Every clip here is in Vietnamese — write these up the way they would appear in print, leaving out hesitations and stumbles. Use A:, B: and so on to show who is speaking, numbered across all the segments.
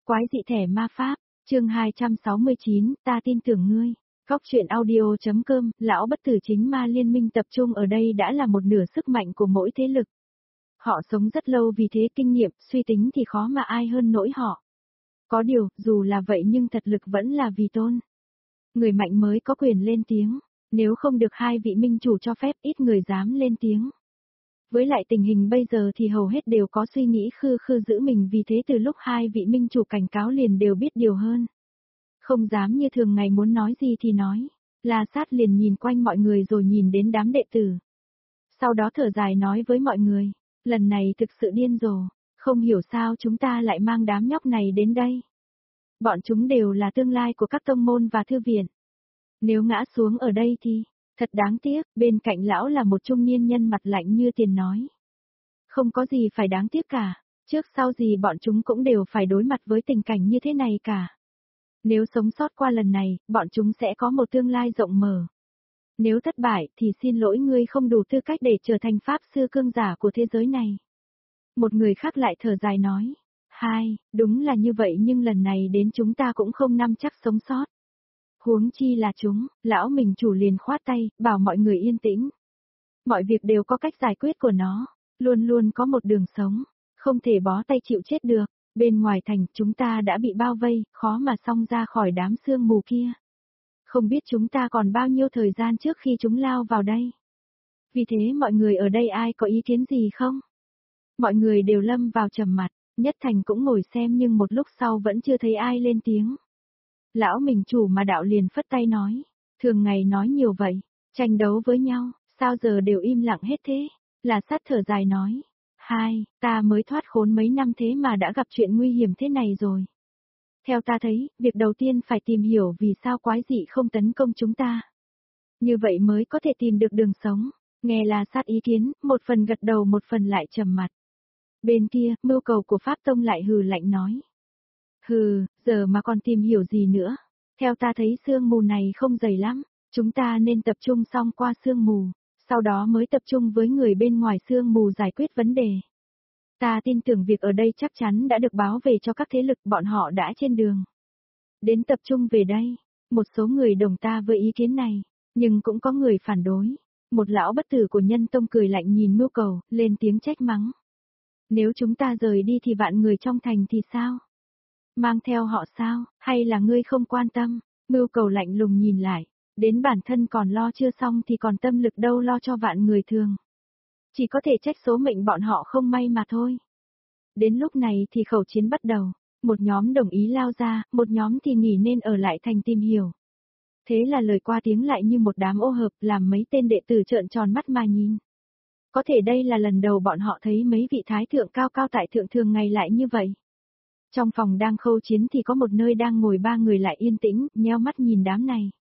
A: Quái dị thẻ ma pháp, chương 269, ta tin tưởng ngươi. Góc truyện audio.com, lão bất tử chính ma liên minh tập trung ở đây đã là một nửa sức mạnh của mỗi thế lực. Họ sống rất lâu vì thế kinh nghiệm, suy tính thì khó mà ai hơn nổi họ. Có điều, dù là vậy nhưng thật lực vẫn là vì tôn. Người mạnh mới có quyền lên tiếng, nếu không được hai vị minh chủ cho phép ít người dám lên tiếng. Với lại tình hình bây giờ thì hầu hết đều có suy nghĩ khư khư giữ mình vì thế từ lúc hai vị minh chủ cảnh cáo liền đều biết điều hơn. Không dám như thường ngày muốn nói gì thì nói. La Sát liền nhìn quanh mọi người rồi nhìn đến đám đệ tử. Sau đó thở dài nói với mọi người, lần này thực sự điên rồ, không hiểu sao chúng ta lại mang đám nhóc này đến đây. Bọn chúng đều là tương lai của các tông môn và thư viện. Nếu ngã xuống ở đây thì, thật đáng tiếc, bên cạnh lão là một trung niên nhân mặt lạnh như tiền nói. Không có gì phải đáng tiếc cả, trước sau gì bọn chúng cũng đều phải đối mặt với tình cảnh như thế này cả. Nếu sống sót qua lần này, bọn chúng sẽ có một tương lai rộng mở. Nếu thất bại thì xin lỗi ngươi không đủ tư cách để trở thành pháp sư cương giả của thế giới này. Một người khác lại thở dài nói. Hai, đúng là như vậy nhưng lần này đến chúng ta cũng không nắm chắc sống sót. Huống chi là chúng, lão mình chủ liền khoát tay, bảo mọi người yên tĩnh. Mọi việc đều có cách giải quyết của nó, luôn luôn có một đường sống, không thể bó tay chịu chết được. Bên ngoài thành chúng ta đã bị bao vây, khó mà xông ra khỏi đám sương mù kia. Không biết chúng ta còn bao nhiêu thời gian trước khi chúng lao vào đây. Vì thế mọi người ở đây ai có ý kiến gì không? Mọi người đều lâm vào trầm mặc, Nhất Thành cũng ngồi xem nhưng một lúc sau vẫn chưa thấy ai lên tiếng. Lão mình chủ mà đạo liền phất tay nói, thường ngày nói nhiều vậy, tranh đấu với nhau, sao giờ đều im lặng hết thế? Là Sát thở dài nói, hai, ta mới thoát khốn mấy năm thế mà đã gặp chuyện nguy hiểm thế này rồi. Theo ta thấy, việc đầu tiên phải tìm hiểu vì sao quái dị không tấn công chúng ta. Như vậy mới có thể tìm được đường sống. Nghe là Sát ý kiến, một phần gật đầu một phần lại trầm mặt. Bên kia, mưu cầu của Pháp Tông lại hừ lạnh nói. Hừ, giờ mà còn tìm hiểu gì nữa. Theo ta thấy sương mù này không dày lắm, chúng ta nên tập trung xong qua sương mù, sau đó mới tập trung với người bên ngoài sương mù giải quyết vấn đề. Ta tin tưởng việc ở đây chắc chắn đã được báo về cho các thế lực bọn họ đã trên đường. Đến tập trung về đây, một số người đồng ta với ý kiến này, nhưng cũng có người phản đối. Một lão bất tử của Nhân Tông cười lạnh nhìn mưu cầu, lên tiếng trách mắng. Nếu chúng ta rời đi thì vạn người trong thành thì sao? Mang theo họ sao, hay là ngươi không quan tâm? Mưu cầu lạnh lùng nhìn lại, đến bản thân còn lo chưa xong thì còn tâm lực đâu lo cho vạn người thường. Chỉ có thể trách số mệnh bọn họ không may mà thôi. Đến lúc này thì khẩu chiến bắt đầu, một nhóm đồng ý lao ra, một nhóm thì nghỉ nên ở lại thành tìm hiểu. Thế là lời qua tiếng lại như một đám ô hợp làm mấy tên đệ tử trợn tròn mắt mà nhìn. Có thể đây là lần đầu bọn họ thấy mấy vị thái thượng cao cao tại thượng thường ngày lại như vậy. Trong phòng đang khâu chiến thì có một nơi đang ngồi ba người lại yên tĩnh, nheo mắt nhìn đám này.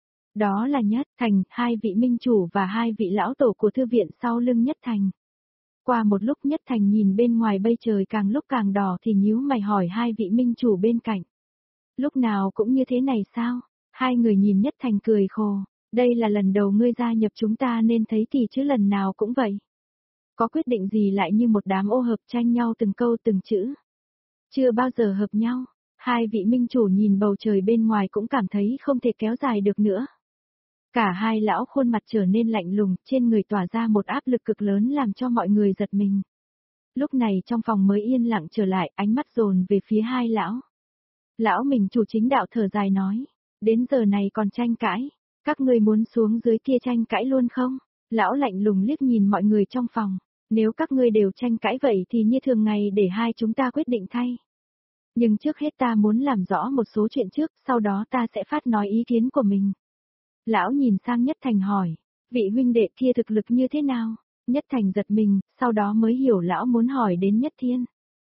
A: Đó là Nhất Thành, hai vị minh chủ và hai vị lão tổ của thư viện sau lưng Nhất Thành. Qua một lúc Nhất Thành nhìn bên ngoài bây trời càng lúc càng đỏ thì nhíu mày hỏi hai vị minh chủ bên cạnh. Lúc nào cũng như thế này sao? Hai người nhìn Nhất Thành cười khổ. Đây là lần đầu ngươi gia nhập chúng ta nên thấy thì chứ lần nào cũng vậy. Có quyết định gì lại như một đám ô hợp tranh nhau từng câu từng chữ. Chưa bao giờ hợp nhau. Hai vị minh chủ nhìn bầu trời bên ngoài cũng cảm thấy không thể kéo dài được nữa. Cả hai lão khuôn mặt trở nên lạnh lùng, trên người tỏa ra một áp lực cực lớn làm cho mọi người giật mình. Lúc này trong phòng mới yên lặng trở lại, ánh mắt dồn về phía hai lão. Lão mình chủ chính đạo thở dài nói, đến giờ này còn tranh cãi, các ngươi muốn xuống dưới kia tranh cãi luôn không? Lão lạnh lùng liếc nhìn mọi người trong phòng, nếu các ngươi đều tranh cãi vậy thì như thường ngày để hai chúng ta quyết định thay. Nhưng trước hết ta muốn làm rõ một số chuyện trước, sau đó ta sẽ phát nói ý kiến của mình. Lão nhìn sang Nhất Thành hỏi, vị huynh đệ kia thực lực như thế nào? Nhất Thành giật mình, sau đó mới hiểu lão muốn hỏi đến Nhất Thiên.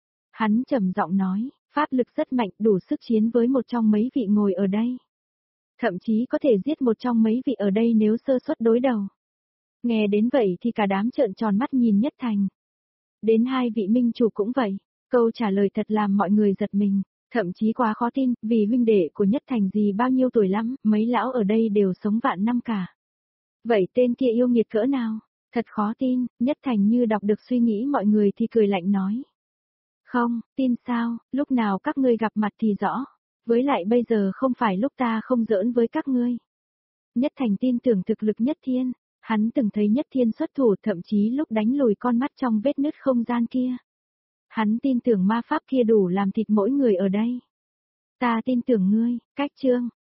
A: Hắn trầm giọng nói, pháp lực rất mạnh đủ sức chiến với một trong mấy vị ngồi ở đây. Thậm chí có thể giết một trong mấy vị ở đây nếu sơ suất đối đầu. Nghe đến vậy thì cả đám trợn tròn mắt nhìn Nhất Thành. Đến hai vị minh chủ cũng vậy, câu trả lời thật làm mọi người giật mình. Thậm chí quá khó tin, vì huynh đệ của Nhất Thành gì bao nhiêu tuổi lắm, mấy lão ở đây đều sống vạn năm cả. Vậy tên kia yêu nghiệt cỡ nào? Thật khó tin, Nhất Thành như đọc được suy nghĩ mọi người thì cười lạnh nói. Không, tin sao, lúc nào các ngươi gặp mặt thì rõ. Với lại bây giờ không phải lúc ta không giỡn với các ngươi. Nhất Thành tin tưởng thực lực Nhất Thiên, hắn từng thấy Nhất Thiên xuất thủ thậm chí lúc đánh lùi con mắt trong vết nứt không gian kia. Hắn tin tưởng ma pháp kia đủ làm thịt mỗi người ở đây. Ta tin tưởng ngươi, cách chương.